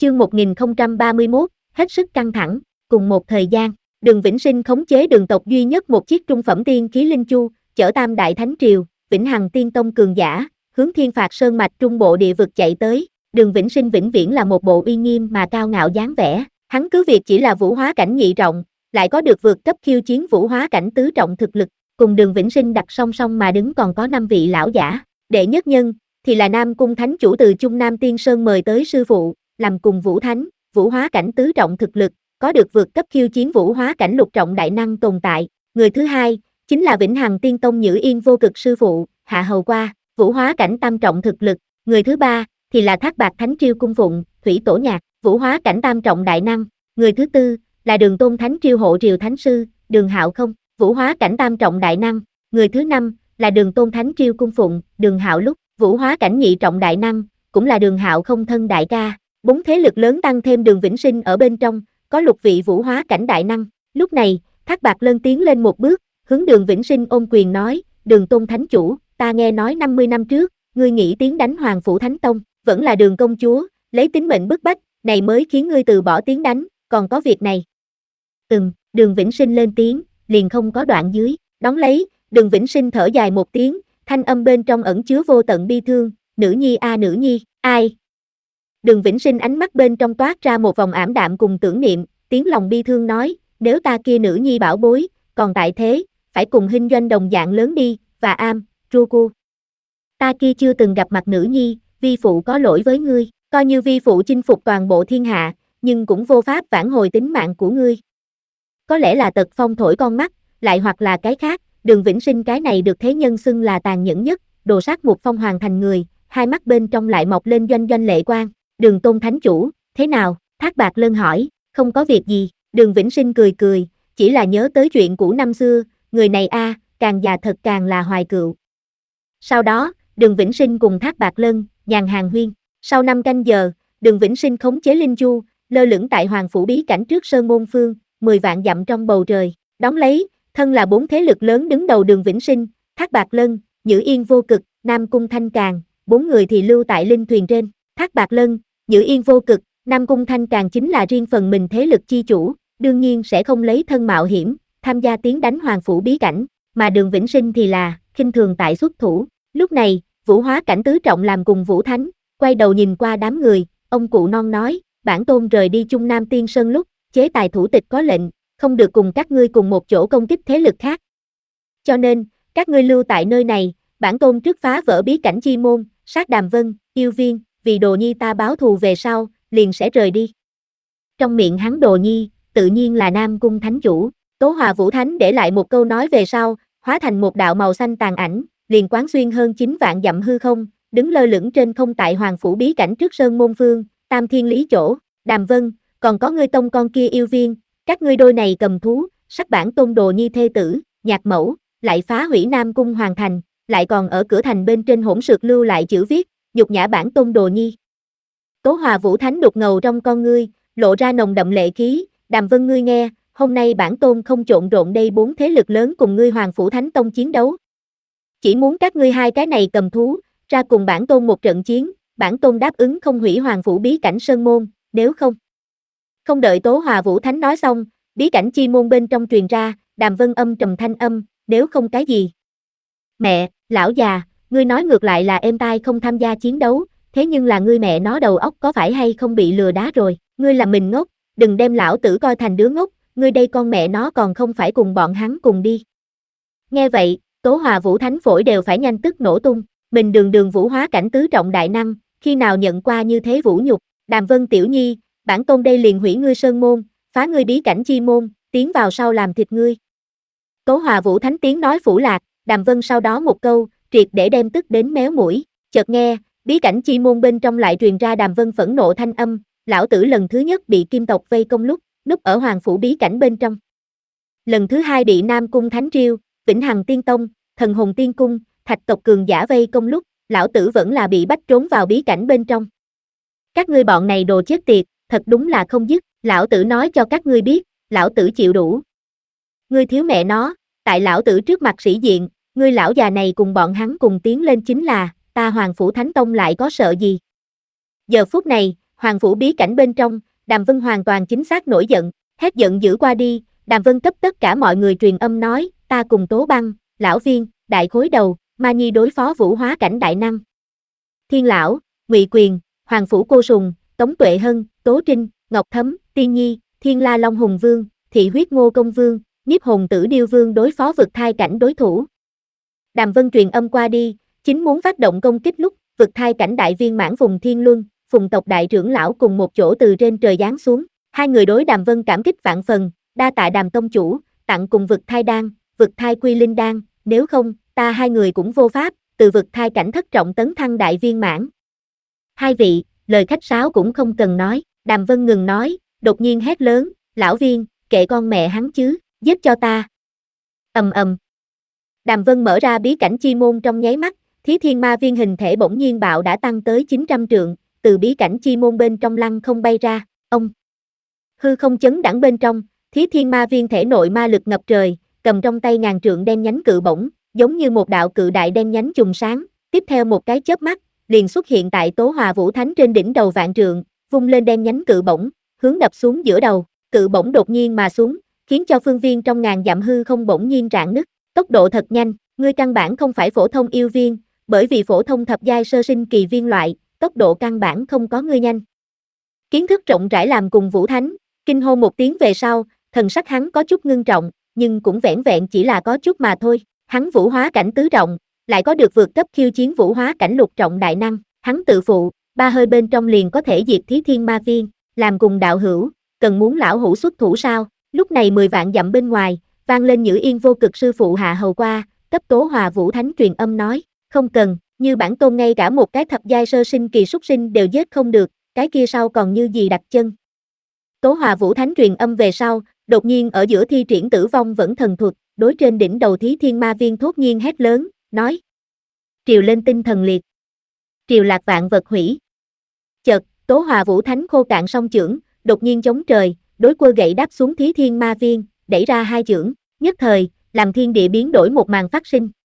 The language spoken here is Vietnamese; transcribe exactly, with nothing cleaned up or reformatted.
Chương một nghìn không trăm ba mươi mốt, hết sức căng thẳng. Cùng một thời gian, Đường Vĩnh Sinh khống chế Đường tộc duy nhất một chiếc trung phẩm tiên khí linh chu, chở Tam Đại Thánh Triều, Vĩnh Hằng Tiên Tông cường giả, hướng Thiên Phạt Sơn mạch trung bộ địa vực chạy tới. Đường Vĩnh Sinh vĩnh viễn là một bộ uy nghiêm mà cao ngạo dáng vẻ, hắn cứ việc chỉ là vũ hóa cảnh nhị trọng, lại có được vượt cấp khiêu chiến vũ hóa cảnh tứ trọng thực lực. Cùng Đường Vĩnh Sinh đặt song song mà đứng còn có năm vị lão giả. Đệ nhất nhân thì là Nam Cung Thánh Chủ từ Trung Nam Tiên Sơn mời tới sư phụ, làm cùng Vũ Thánh, vũ hóa cảnh tứ trọng thực lực, có được vượt cấp khiêu chiến vũ hóa cảnh lục trọng đại năng tồn tại. Người thứ hai chính là Vĩnh Hằng Tiên Tông Nhữ Yên Vô Cực sư phụ, Hạ Hầu Qua, vũ hóa cảnh tam trọng thực lực. Người thứ ba thì là Thác Bạt Thánh Triêu cung phụng, Thủy Tổ Nhạc, vũ hóa cảnh tam trọng đại năng. Người thứ tư là Đường Tôn Thánh Triêu hộ Triều Thánh sư, Đường Hạo Không, vũ hóa cảnh tam trọng đại năng. Người thứ năm là Đường Tôn Thánh Triêu cung phụng, Đường Hạo Lúc, vũ hóa cảnh nhị trọng đại năng, cũng là Đường Hạo Không thân đại ca. Bốn thế lực lớn tăng thêm Đường Vĩnh Sinh ở bên trong, có lục vị vũ hóa cảnh đại năng. Lúc này, Thác Bạt Lân tiến lên một bước, hướng Đường Vĩnh Sinh ôm quyền nói, Đường Tôn Thánh Chủ, ta nghe nói năm mươi năm trước, ngươi nghĩ tiến đánh Hoàng Phủ Thánh Tông, vẫn là Đường công chúa, lấy tính mệnh bức bách, này mới khiến ngươi từ bỏ tiến đánh, còn có việc này. Ừm, Đường Vĩnh Sinh lên tiếng, liền không có đoạn dưới, đón lấy, Đường Vĩnh Sinh thở dài một tiếng, thanh âm bên trong ẩn chứa vô tận bi thương, nữ nhi a à, nữ nhi, ai? Đường Vĩnh Sinh ánh mắt bên trong toát ra một vòng ảm đạm cùng tưởng niệm, tiếng lòng bi thương nói, nếu ta kia nữ nhi bảo bối, còn tại thế, phải cùng Hinh Doanh đồng dạng lớn đi, và am, tru cu. Ta kia chưa từng gặp mặt nữ nhi, vi phụ có lỗi với ngươi, coi như vi phụ chinh phục toàn bộ thiên hạ, nhưng cũng vô pháp vãn hồi tính mạng của ngươi. Có lẽ là tật phong thổi con mắt, lại hoặc là cái khác, Đường Vĩnh Sinh cái này được thế nhân xưng là tàn nhẫn nhất, đồ sát một phong hoàng thành người, hai mắt bên trong lại mọc lên doanh doanh lệ quang. Đường Tôn Thánh Chủ, thế nào? Thác Bạt Lân hỏi, không có việc gì. Đường Vĩnh Sinh cười cười, chỉ là nhớ tới chuyện cũ năm xưa, người này a, à, càng già thật càng là hoài cựu. Sau đó, Đường Vĩnh Sinh cùng Thác Bạt Lân, nhàn hàng huyên. Sau năm canh giờ, Đường Vĩnh Sinh khống chế linh chu, lơ lửng tại Hoàng Phủ bí cảnh trước Sơn Môn Phương, mười vạn dặm trong bầu trời. Đón lấy, thân là bốn thế lực lớn đứng đầu Đường Vĩnh Sinh, Thác Bạt Lân, Nhữ Yên Vô Cực, Nam Cung Thanh Càn, bốn người thì lưu tại linh thuyền trên. Thác Bạt Lân, Nhữ Yên Vô Cực, Nam Cung Thanh Càn chính là riêng phần mình thế lực chi chủ, đương nhiên sẽ không lấy thân mạo hiểm, tham gia tiến đánh Hoàng Phủ bí cảnh, mà Đường Vĩnh Sinh thì là, khinh thường tại xuất thủ. Lúc này, vũ hóa cảnh tứ trọng làm cùng Vũ Thánh, quay đầu nhìn qua đám người, ông cụ non nói, bản tôn rời đi Trung Nam Tiên Sơn lúc, chế tài thủ tịch có lệnh, không được cùng các ngươi cùng một chỗ công kích thế lực khác. Cho nên, các ngươi lưu tại nơi này, bản tôn trước phá vỡ bí cảnh chi môn, sát Đàm Vân, Yêu Viên, vì đồ nhi ta báo thù về sau, liền sẽ rời đi. Trong miệng hắn đồ nhi, tự nhiên là Nam Cung Thánh Chủ. Tố Hòa Vũ Thánh để lại một câu nói về sau, hóa thành một đạo màu xanh tàn ảnh, liền quán xuyên hơn chín vạn dặm hư không, đứng lơ lửng trên không tại Hoàng Phủ bí cảnh trước Sơn Môn Phương, Tam Thiên Lý chỗ. Đàm Vân, còn có ngươi tông con kia Yêu Viên, các ngươi đôi này cầm thú, sắc bản tôn đồ nhi thê tử, nhạc mẫu, lại phá hủy Nam Cung Hoàng thành, lại còn ở cửa thành bên trên hỗn sược lưu lại chữ viết, nhục nhã bản tôn đồ nhi. Tố Hòa Vũ Thánh đục ngầu trong con ngươi, lộ ra nồng đậm lệ khí, Đàm Vân ngươi nghe, hôm nay bản tôn không trộn rộn đây bốn thế lực lớn cùng ngươi Hoàng Phủ Thánh Tông chiến đấu. Chỉ muốn các ngươi hai cái này cầm thú, ra cùng bản tôn một trận chiến, bản tôn đáp ứng không hủy Hoàng Phủ bí cảnh Sơn Môn, nếu không. Không đợi Tố Hòa Vũ Thánh nói xong, bí cảnh chi môn bên trong truyền ra, Đàm Vân âm trầm thanh âm, nếu không cái gì. Mẹ, lão già, ngươi nói ngược lại là êm tai không tham gia chiến đấu, thế nhưng là ngươi mẹ nó đầu óc có phải hay không bị lừa đá rồi, ngươi là mình ngốc, đừng đem lão tử coi thành đứa ngốc, ngươi đây con mẹ nó còn không phải cùng bọn hắn cùng đi. Nghe vậy, Tố Hòa Vũ Thánh phổi đều phải nhanh tức nổ tung, mình đường đường vũ hóa cảnh tứ trọng đại năng, khi nào nhận qua như thế vũ nhục. Đàm Vân tiểu nhi, bản tôn đây liền hủy ngươi sơn môn, phá ngươi bí cảnh chi môn, tiến vào sau làm thịt ngươi. Tố Hòa Vũ Thánh tiếng nói phủ lạc, Đàm Vân sau đó một câu, triệt để đem tức đến méo mũi, chợt nghe, bí cảnh chi môn bên trong lại truyền ra Đàm Vân phẫn nộ thanh âm, lão tử lần thứ nhất bị Kim tộc vây công lúc, núp ở Hoàng Phủ bí cảnh bên trong. Lần thứ hai bị Nam Cung Thánh Triêu, Vĩnh Hằng Tiên Tông, Thần Hồn Tiên Cung, Thạch tộc cường giả vây công lúc, lão tử vẫn là bị bắt trốn vào bí cảnh bên trong. Các ngươi bọn này đồ chết tiệt, thật đúng là không dứt, lão tử nói cho các ngươi biết, lão tử chịu đủ. Ngươi thiếu mẹ nó, tại lão tử trước mặt sĩ diện, ngươi lão già này cùng bọn hắn cùng tiến lên chính là, ta Hoàng Phủ Thánh Tông lại có sợ gì. Giờ phút này, Hoàng phủ bí cảnh bên trong, Đàm Vân hoàn toàn chính xác nổi giận, hét giận dữ qua đi, Đàm Vân cấp tất cả mọi người truyền âm nói, ta cùng Tố Băng, Lão Viên, Đại Khối Đầu, Ma Nhi đối phó vũ hóa cảnh đại năng. Thiên Lão, Ngụy Quyền, Hoàng phủ Cô Sùng, Tống Tuệ Hân, Tố Trinh, Ngọc Thấm, Tiên Nhi, Thiên La Long Hùng Vương, Thị Huyết Ngô Công Vương, Nhiếp Hồn Tử Điêu Vương đối phó vực thai cảnh đối thủ. Đàm Vân truyền âm qua đi, chính muốn phát động công kích lúc, vực thai cảnh đại viên mãn Phùng Thiên Luân, Phùng tộc đại trưởng lão cùng một chỗ từ trên trời giáng xuống, hai người đối Đàm Vân cảm kích vạn phần, đa tạ Đàm tông chủ, tặng cùng vực thai đan, vực thai quy linh đan, nếu không, ta hai người cũng vô pháp, từ vực thai cảnh thất trọng tấn thăng đại viên mãn. Hai vị, lời khách sáo cũng không cần nói, Đàm Vân ngừng nói, đột nhiên hét lớn, Lão Viên, kệ con mẹ hắn chứ, giết cho ta. Ầm ầm. Đàm Vân mở ra bí cảnh chi môn trong nháy mắt, Thí Thiên Ma Viên hình thể bỗng nhiên bạo đã tăng tới chín trăm trượng, từ bí cảnh chi môn bên trong lăng không bay ra, ông. Hư không chấn đẳng bên trong, Thí Thiên Ma Viên thể nội ma lực ngập trời, cầm trong tay ngàn trượng đen nhánh cự bổng, giống như một đạo cự đại đen nhánh trùng sáng, tiếp theo một cái chớp mắt, liền xuất hiện tại Tố Hòa Vũ Thánh trên đỉnh đầu vạn trượng, vung lên đen nhánh cự bổng, hướng đập xuống giữa đầu, cự bổng đột nhiên mà xuống, khiến cho phương viên trong ngàn dặm hư không bỗng nhiên rạn nứt, tốc độ thật nhanh, ngươi căn bản không phải phổ thông yêu viên, bởi vì phổ thông thập giai sơ sinh kỳ viên loại, tốc độ căn bản không có ngươi nhanh. Kiến thức rộng rãi làm cùng Vũ Thánh, kinh hô một tiếng về sau, thần sắc hắn có chút ngưng trọng, nhưng cũng vẻn vẹn chỉ là có chút mà thôi, hắn vũ hóa cảnh tứ trọng, lại có được vượt cấp khiêu chiến vũ hóa cảnh lục trọng đại năng, hắn tự phụ, ba hơi bên trong liền có thể diệt Thí Thiên Ma Viên, làm cùng đạo hữu, cần muốn lão hữu xuất thủ sao? Lúc này mười vạn dặm bên ngoài, vang lên Nhữ Yên vô cực sư phụ hạ hầu qua, cấp Tố Hòa Vũ Thánh truyền âm nói, không cần, như bản tôn ngay cả một cái thập giai sơ sinh kỳ súc sinh đều giết không được, cái kia sau còn như gì đặt chân. Tố Hòa Vũ Thánh truyền âm về sau, đột nhiên ở giữa thi triển tử vong vẫn thần thuật, đối trên đỉnh đầu Thí Thiên Ma Viên thốt nhiên hét lớn, nói. Triều lên tinh thần liệt. Triều lạc vạn vật hủy. Chợt, Tố Hòa Vũ Thánh khô cạn song chưởng, đột nhiên chống trời, đối quơ gậy đáp xuống Thí Thiên Ma Viên, đẩy ra hai chưởng, nhất thời, làm thiên địa biến đổi một màn phát sinh.